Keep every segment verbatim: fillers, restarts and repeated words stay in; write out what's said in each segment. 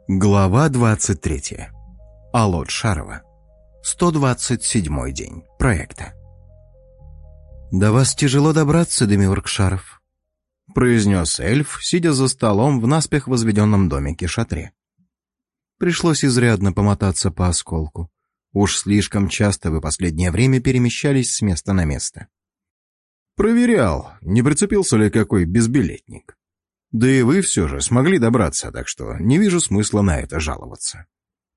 Глава двадцать третья. Алот Шарова. сто двадцать седьмой день проекта. «До вас тяжело добраться, Демиург Шаров», — произнес эльф, сидя за столом в наспех возведенном домике-шатре. «Пришлось изрядно помотаться по осколку. Уж слишком часто вы последнее время перемещались с места на место». «Проверял, не прицепился ли какой безбилетник. Да и вы все же смогли добраться, так что не вижу смысла на это жаловаться».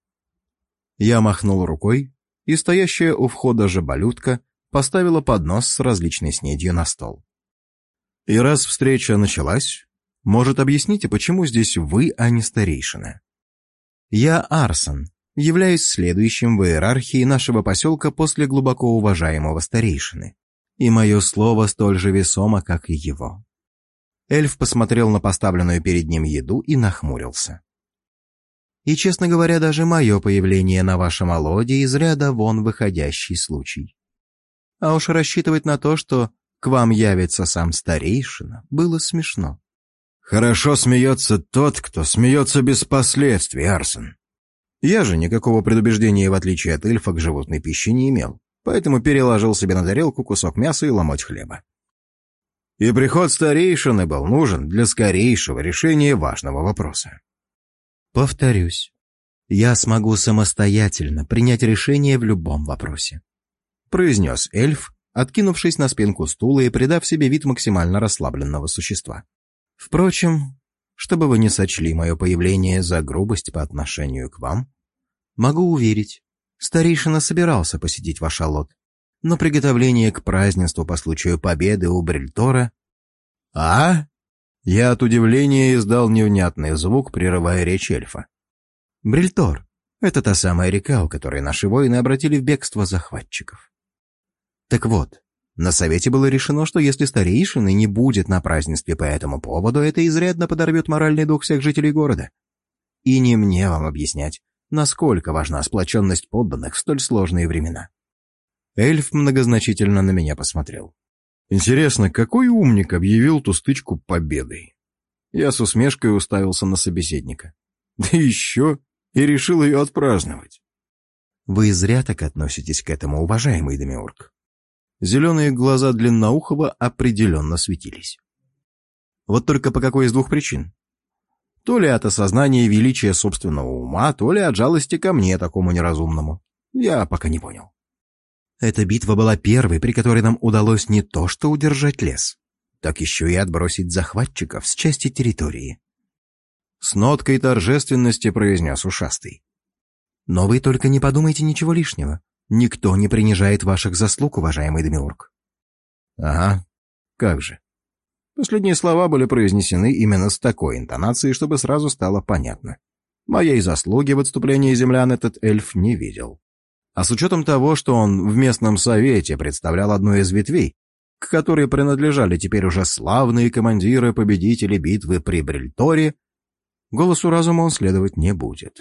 Я махнул рукой, и стоящая у входа жаболютка поставила поднос с различной снедью на стол. «И раз встреча началась, может, объясните, почему здесь вы, а не старейшина?» «Я Арсон, являюсь следующим в иерархии нашего поселка после глубоко уважаемого старейшины, и мое слово столь же весомо, как и его». Эльф посмотрел на поставленную перед ним еду и нахмурился. «И, честно говоря, даже мое появление на вашем Алоде из ряда вон выходящий случай. А уж рассчитывать на то, что к вам явится сам старейшина, было смешно». «Хорошо смеется тот, кто смеется без последствий, Арсон. Я же никакого предубеждения, в отличие от эльфа, к животной пище не имел, поэтому переложил себе на тарелку кусок мяса и ломоть хлеба. И приход старейшины был нужен для скорейшего решения важного вопроса». «Повторюсь, я смогу самостоятельно принять решение в любом вопросе», произнес эльф, откинувшись на спинку стула и придав себе вид максимально расслабленного существа. «Впрочем, чтобы вы не сочли мое появление за грубость по отношению к вам, могу уверить, старейшина собирался посетить ваш Алот, но приготовление к празднеству по случаю победы у Брильтора...» «А?» Я от удивления издал невнятный звук, прерывая речь эльфа. «Брильтор — это та самая река, у которой наши воины обратили в бегство захватчиков. Так вот, на совете было решено, что если старейшины не будет на празднестве по этому поводу, это изрядно подорвет моральный дух всех жителей города. И не мне вам объяснять, насколько важна сплоченность подданных в столь сложные времена». Эльф многозначительно на меня посмотрел. «Интересно, какой умник объявил ту стычку победой?» Я с усмешкой уставился на собеседника. «Да еще и решил ее отпраздновать». «Вы зря так относитесь к этому, уважаемый Демиург». Зеленые глаза Длинноухова определенно светились. Вот только по какой из двух причин? То ли от осознания величия собственного ума, то ли от жалости ко мне, такому неразумному. Я пока не понял. Эта битва была первой, при которой нам удалось не то что удержать лес, так еще и отбросить захватчиков с части территории. С ноткой торжественности произнес ушастый. «Но вы только не подумайте ничего лишнего. Никто не принижает ваших заслуг, уважаемый Демиург». «Ага, как же». Последние слова были произнесены именно с такой интонацией, чтобы сразу стало понятно. Моей заслуги в отступлении землян этот эльф не видел. А с учетом того, что он в местном совете представлял одну из ветвей, к которой принадлежали теперь уже славные командиры-победители битвы при Брильторе, голосу разума он следовать не будет.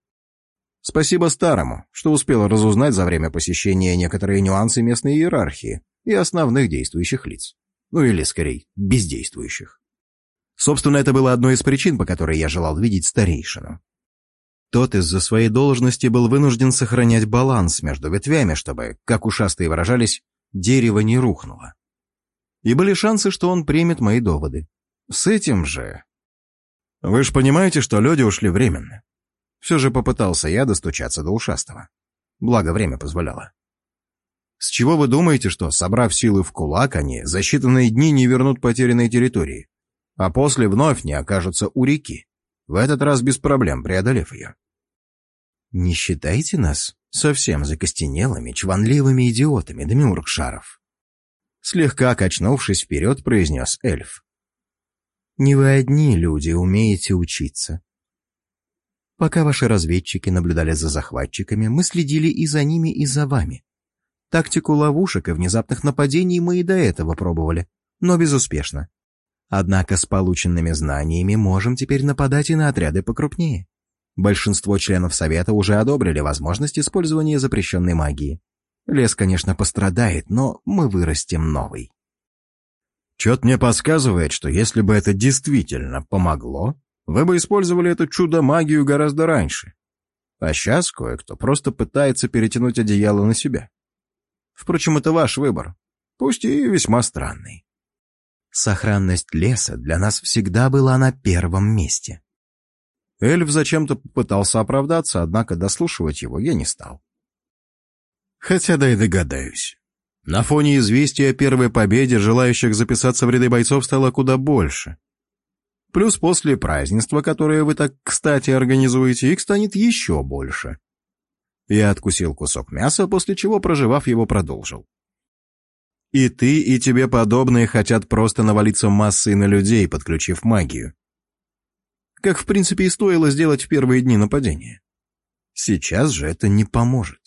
Спасибо старому, что успел разузнать за время посещения некоторые нюансы местной иерархии и основных действующих лиц. Ну или, скорее, бездействующих. Собственно, это было одной из причин, по которой я желал видеть старейшину. Тот из-за своей должности был вынужден сохранять баланс между ветвями, чтобы, как ушастые выражались, дерево не рухнуло. И были шансы, что он примет мои доводы. С этим же... «Вы ж понимаете, что люди ушли временно?» Все же попытался я достучаться до ушастого. Благо, время позволяло. «С чего вы думаете, что, собрав силы в кулак, они за считанные дни не вернут потерянные территории, а после вновь не окажутся у реки, в этот раз без проблем преодолев ее?» «Не считайте нас совсем закостенелыми, чванливыми идиотами, Демиург Шаров», слегка качнувшись вперед, произнес эльф. «Не вы одни люди умеете учиться. Пока ваши разведчики наблюдали за захватчиками, мы следили и за ними, и за вами. Тактику ловушек и внезапных нападений мы и до этого пробовали, но безуспешно. Однако с полученными знаниями можем теперь нападать и на отряды покрупнее. Большинство членов Совета уже одобрили возможность использования запрещенной магии. Лес, конечно, пострадает, но мы вырастим новый». «Чё-то мне подсказывает, что если бы это действительно помогло, вы бы использовали эту чудо-магию гораздо раньше. А сейчас кое-кто просто пытается перетянуть одеяло на себя. Впрочем, это ваш выбор, пусть и весьма странный. Сохранность леса для нас всегда была на первом месте. Эльф зачем-то попытался оправдаться, однако дослушивать его я не стал. Хотя да и догадаюсь. На фоне известия о первой победе желающих записаться в ряды бойцов стало куда больше. Плюс после празднества, которое вы так кстати организуете, их станет еще больше. Я откусил кусок мяса, после чего, прожевав его, продолжил. И ты, и тебе подобные хотят просто навалиться массой на людей, подключив магию. Как, в принципе, и стоило сделать в первые дни нападения. Сейчас же это не поможет.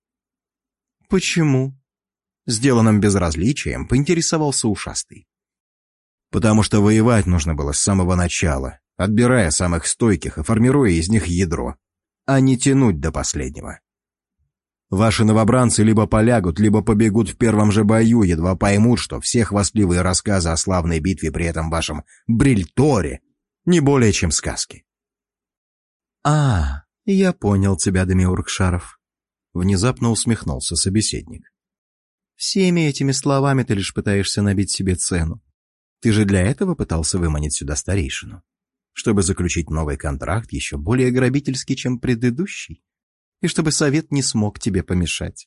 Почему? Сделанным безразличием поинтересовался ушастый. Потому что воевать нужно было с самого начала, отбирая самых стойких и формируя из них ядро, а не тянуть до последнего. Ваши новобранцы либо полягут, либо побегут в первом же бою, едва поймут, что все хвастливые рассказы о славной битве при этом вашем Брильторе не более чем сказки. «А, я понял тебя, Демиург Шаров», — внезапно усмехнулся собеседник. «Всеми этими словами ты лишь пытаешься набить себе цену. Ты же для этого пытался выманить сюда старейшину, чтобы заключить новый контракт еще более грабительский, чем предыдущий, и чтобы совет не смог тебе помешать».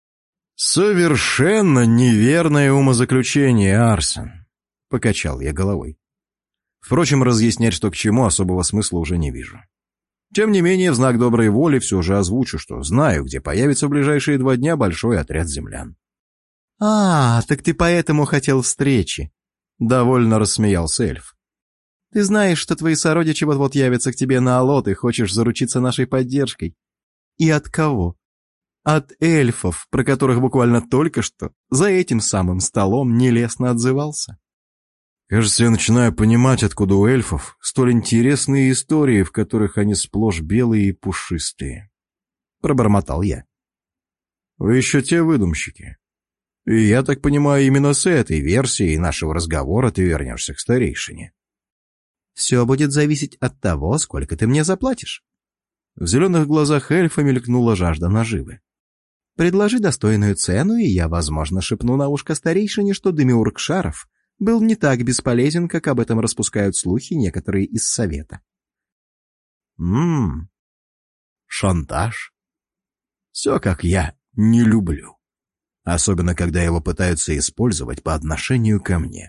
«Совершенно неверное умозаключение, Арсен», — покачал я головой. Впрочем, разъяснять, что к чему, особого смысла уже не вижу. Тем не менее, в знак доброй воли все же озвучу, что знаю, где появится в ближайшие два дня большой отряд землян. «А, так ты поэтому хотел встречи», — довольно рассмеялся эльф. «Ты знаешь, что твои сородичи вот-вот явятся к тебе на Алот и хочешь заручиться нашей поддержкой. И от кого? От эльфов, про которых буквально только что за этим самым столом нелестно отзывался». Кажется, я начинаю понимать, откуда у эльфов столь интересные истории, в которых они сплошь белые и пушистые. Пробормотал я. Вы еще те выдумщики. И я так понимаю, именно с этой версией нашего разговора ты вернешься к старейшине. Все будет зависеть от того, сколько ты мне заплатишь. В зеленых глазах эльфа мелькнула жажда наживы. Предложи достойную цену, и я, возможно, шепну на ушко старейшине, что Демиург Шаров был не так бесполезен, как об этом распускают слухи некоторые из совета. Ммм, шантаж. Все, как я не люблю. Особенно, когда его пытаются использовать по отношению ко мне.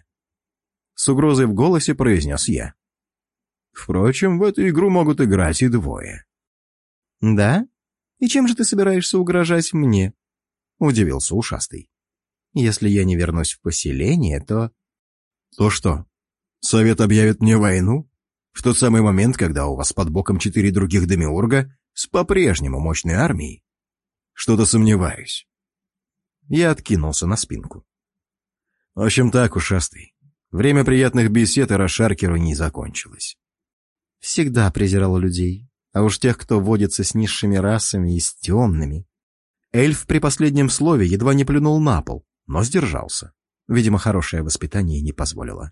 С угрозой в голосе произнес я. Впрочем, в эту игру могут играть и двое. «Да? И чем же ты собираешься угрожать мне?» — удивился ушастый. «Если я не вернусь в поселение, то...» «То что, совет объявит мне войну? В тот самый момент, когда у вас под боком четыре других демиурга с по-прежнему мощной армией? Что-то сомневаюсь». Я откинулся на спинку. В общем так, ушастый, время приятных бесед и расшаркеру не закончилось. Всегда презирал людей, а уж тех, кто водится с низшими расами и с темными. Эльф при последнем слове едва не плюнул на пол, но сдержался. Видимо, хорошее воспитание не позволило.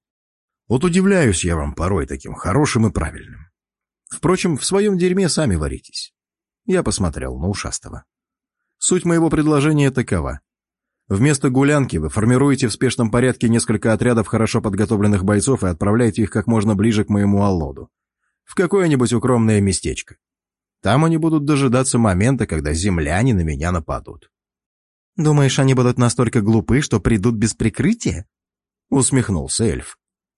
Вот удивляюсь я вам порой таким хорошим и правильным. Впрочем, в своем дерьме сами варитесь. Я посмотрел на ушастого. Суть моего предложения такова. Вместо гулянки вы формируете в спешном порядке несколько отрядов хорошо подготовленных бойцов и отправляете их как можно ближе к моему Аллоду, в какое-нибудь укромное местечко. Там они будут дожидаться момента, когда земляне на меня нападут. «Думаешь, они будут настолько глупы, что придут без прикрытия?» — усмехнулся эльф.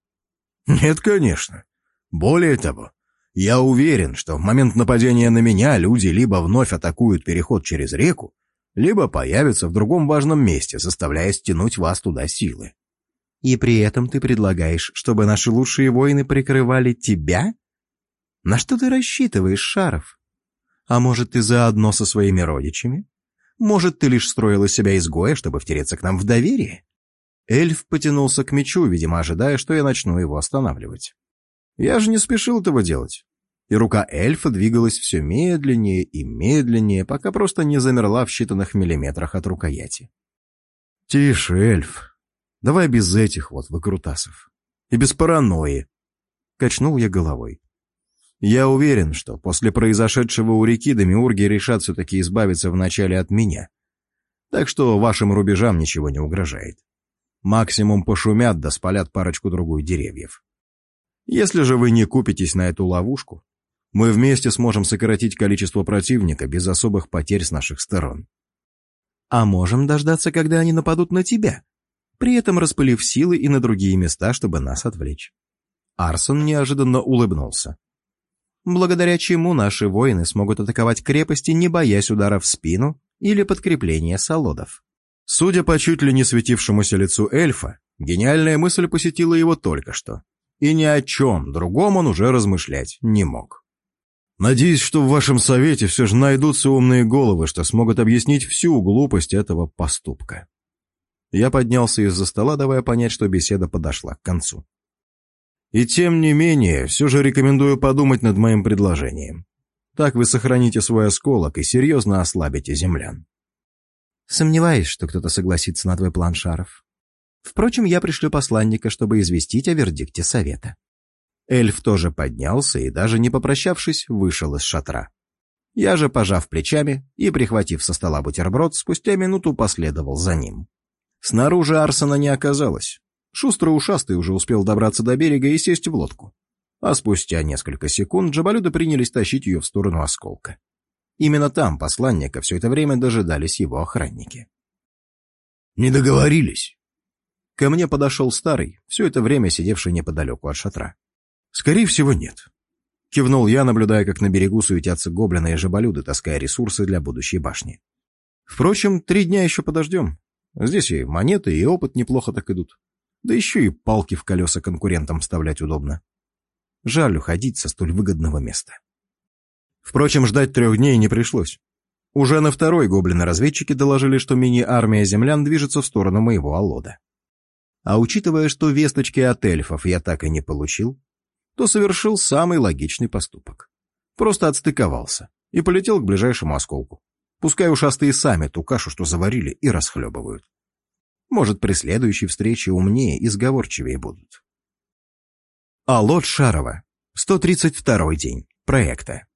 «Нет, конечно. Более того, я уверен, что в момент нападения на меня люди либо вновь атакуют переход через реку, либо появятся в другом важном месте, заставляя стянуть вас туда силы». «И при этом ты предлагаешь, чтобы наши лучшие воины прикрывали тебя? На что ты рассчитываешь, Шаров? А может, ты заодно со своими родичами? Может, ты лишь строил из себя изгоя, чтобы втереться к нам в доверие?» Эльф потянулся к мечу, видимо, ожидая, что я начну его останавливать. Я же не спешил этого делать. И рука эльфа двигалась все медленнее и медленнее, пока просто не замерла в считанных миллиметрах от рукояти. «Тише, эльф. Давай без этих вот выкрутасов. И без паранойи. Качнул я головой. Я уверен, что после произошедшего у реки демиурги решат все-таки избавиться вначале от меня. Так что вашим рубежам ничего не угрожает. Максимум пошумят да спалят парочку-другую деревьев. Если же вы не купитесь на эту ловушку, мы вместе сможем сократить количество противника без особых потерь с наших сторон. А можем дождаться, когда они нападут на тебя, при этом распылив силы и на другие места, чтобы нас отвлечь. Арсон неожиданно улыбнулся. Благодаря чему наши воины смогут атаковать крепости, не боясь ударов в спину или подкрепления солодов. Судя по чуть ли не светившемуся лицу эльфа, гениальная мысль посетила его только что, и ни о чем другом он уже размышлять не мог. Надеюсь, что в вашем совете все же найдутся умные головы, что смогут объяснить всю глупость этого поступка. Я поднялся из-за стола, давая понять, что беседа подошла к концу. И тем не менее, все же рекомендую подумать над моим предложением. Так вы сохраните свой осколок и серьезно ослабите землян. Сомневаюсь, что кто-то согласится на твой план, Шаров. Впрочем, я пришлю посланника, чтобы известить о вердикте совета. Эльф тоже поднялся и, даже не попрощавшись, вышел из шатра. Я же, пожав плечами и прихватив со стола бутерброд, спустя минуту последовал за ним. Снаружи Арсона не оказалось. Шустрый ушастый уже успел добраться до берега и сесть в лодку. А спустя несколько секунд джабалюды принялись тащить ее в сторону осколка. Именно там посланника все это время дожидались его охранники. «Не договорились?» Ко мне подошел старый, все это время сидевший неподалеку от шатра. «Скорее всего, нет», — кивнул я, наблюдая, как на берегу суетятся гоблины и жаболюды, таская ресурсы для будущей башни. «Впрочем, три дня еще подождем. Здесь и монеты, и опыт неплохо так идут. Да еще и палки в колеса конкурентам вставлять удобно. Жаль уходить со столь выгодного места». Впрочем, ждать трех дней не пришлось. Уже на второй гоблины-разведчики доложили, что мини-армия землян движется в сторону моего Аллода. А учитывая, что весточки от эльфов я так и не получил, то совершил самый логичный поступок. Просто отстыковался и полетел к ближайшему осколку. Пускай ушастые сами ту кашу, что заварили, и расхлебывают. Может, при следующей встрече умнее и сговорчивее будут. Аллод Шарова. сто тридцать второй день проекта.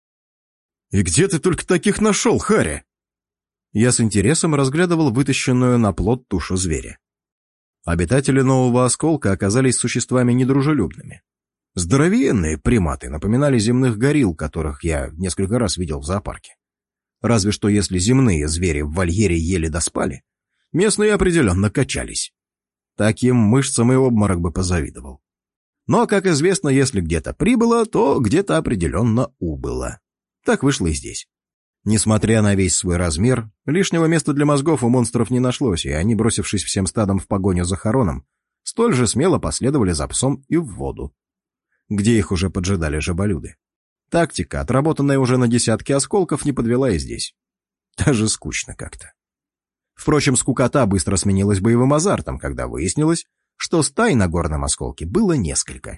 «И где ты только таких нашел, Харри?» Я с интересом разглядывал вытащенную на плот тушу зверя. Обитатели нового осколка оказались существами недружелюбными. Здоровенные приматы напоминали земных горилл, которых я несколько раз видел в зоопарке. Разве что если земные звери в вольере ели да спали, местные определенно качались. Таким мышцам и обморок бы позавидовал. Но, как известно, если где-то прибыло, то где-то определенно убыло. Так вышло и здесь. Несмотря на весь свой размер, лишнего места для мозгов у монстров не нашлось, и они, бросившись всем стадом в погоню за Хароном, столь же смело последовали за псом и в воду, где их уже поджидали жаболюды. Тактика, отработанная уже на десятки осколков, не подвела и здесь. Даже скучно как-то. Впрочем, скукота быстро сменилась боевым азартом, когда выяснилось, что стай на горном осколке было несколько.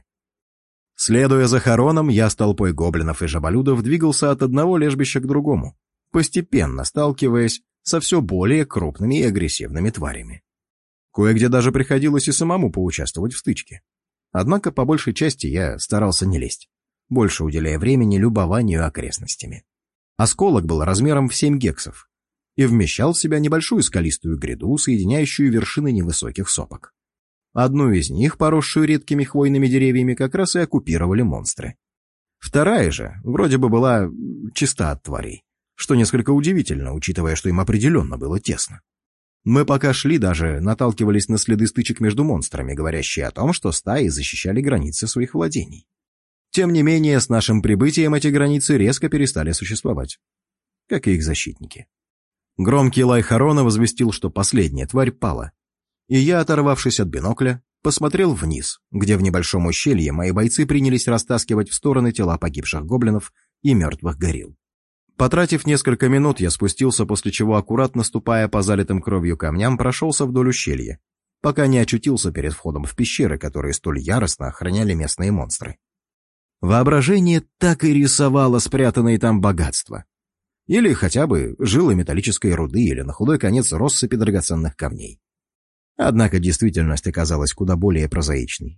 Следуя за Хароном, я с толпой гоблинов и жаболюдов двигался от одного лежбища к другому, постепенно сталкиваясь со все более крупными и агрессивными тварями. Кое-где даже приходилось и самому поучаствовать в стычке. Однако, по большей части, я старался не лезть, больше уделяя времени любованию окрестностями. Осколок был размером в семь гексов и вмещал в себя небольшую скалистую гряду, соединяющую вершины невысоких сопок. Одну из них, поросшую редкими хвойными деревьями, как раз и оккупировали монстры. Вторая же, вроде бы, была чиста от тварей, что несколько удивительно, учитывая, что им определенно было тесно. Мы пока шли, даже наталкивались на следы стычек между монстрами, говорящие о том, что стаи защищали границы своих владений. Тем не менее, с нашим прибытием эти границы резко перестали существовать, как и их защитники. Громкий лай Харона возвестил, что последняя тварь пала, и я, оторвавшись от бинокля, посмотрел вниз, где в небольшом ущелье мои бойцы принялись растаскивать в стороны тела погибших гоблинов и мертвых горилл. Потратив несколько минут, я спустился, после чего, аккуратно ступая по залитым кровью камням, прошелся вдоль ущелья, пока не очутился перед входом в пещеры, которые столь яростно охраняли местные монстры. Воображение так и рисовало спрятанные там богатства. Или хотя бы жилы металлической руды, или на худой конец россыпи драгоценных камней. Однако действительность оказалась куда более прозаичной.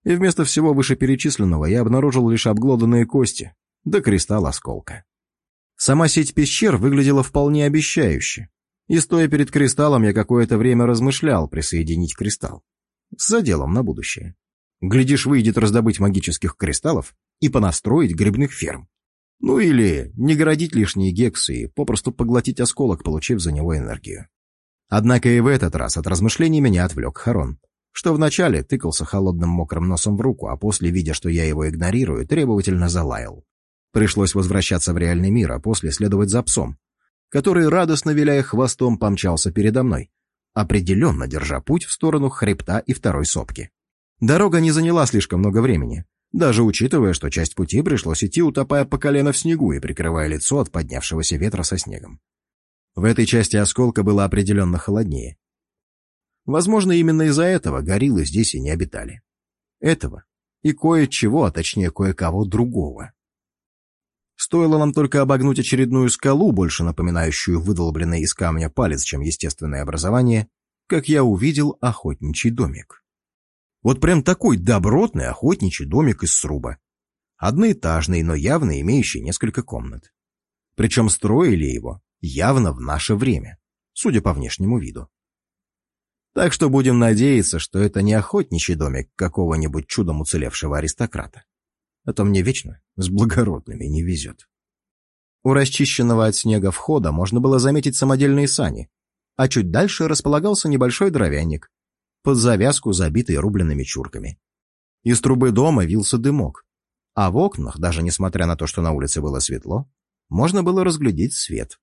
И вместо всего вышеперечисленного я обнаружил лишь обглоданные кости, да кристалл осколка. Сама сеть пещер выглядела вполне обещающе, и стоя перед кристаллом я какое-то время размышлял присоединить кристалл. С заделом на будущее. Глядишь, выйдет раздобыть магических кристаллов и понастроить грибных ферм. Ну или не городить лишние гексы и попросту поглотить осколок, получив за него энергию. Однако и в этот раз от размышлений меня отвлек Харон, что вначале тыкался холодным мокрым носом в руку, а после, видя, что я его игнорирую, требовательно залаял. Пришлось возвращаться в реальный мир, а после следовать за псом, который, радостно виляя хвостом, помчался передо мной, определенно держа путь в сторону хребта и второй сопки. Дорога не заняла слишком много времени, даже учитывая, что часть пути пришлось идти, утопая по колено в снегу и прикрывая лицо от поднявшегося ветра со снегом. В этой части осколка было определенно холоднее. Возможно, именно из-за этого гориллы здесь и не обитали. Этого и кое-чего, а точнее кое-кого другого. Стоило нам только обогнуть очередную скалу, больше напоминающую выдолбленный из камня палец, чем естественное образование, как я увидел охотничий домик. Вот прям такой добротный охотничий домик из сруба. Одноэтажный, но явно имеющий несколько комнат. Причем строили его явно в наше время, судя по внешнему виду. Так что будем надеяться, что это не охотничий домик какого-нибудь чудом уцелевшего аристократа. А то мне вечно с благородными не везет. У расчищенного от снега входа можно было заметить самодельные сани, а чуть дальше располагался небольшой дровяник, под завязку забитый рубленными чурками. Из трубы дома вился дымок, а в окнах, даже несмотря на то, что на улице было светло, можно было разглядеть свет.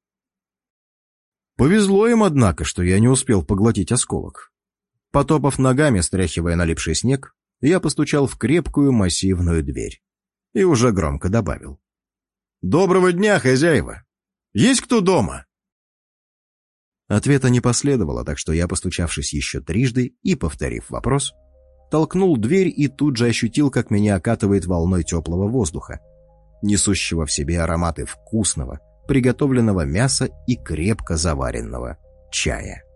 Повезло им, однако, что я не успел поглотить осколок. Потопав ногами, стряхивая налипший снег, я постучал в крепкую массивную дверь и уже громко добавил: «Доброго дня, хозяева! Есть кто дома?» Ответа не последовало, так что я, постучавшись еще трижды и повторив вопрос, толкнул дверь и тут же ощутил, как меня окатывает волной теплого воздуха, несущего в себе ароматы вкусного, приготовленного мяса и крепко заваренного чая.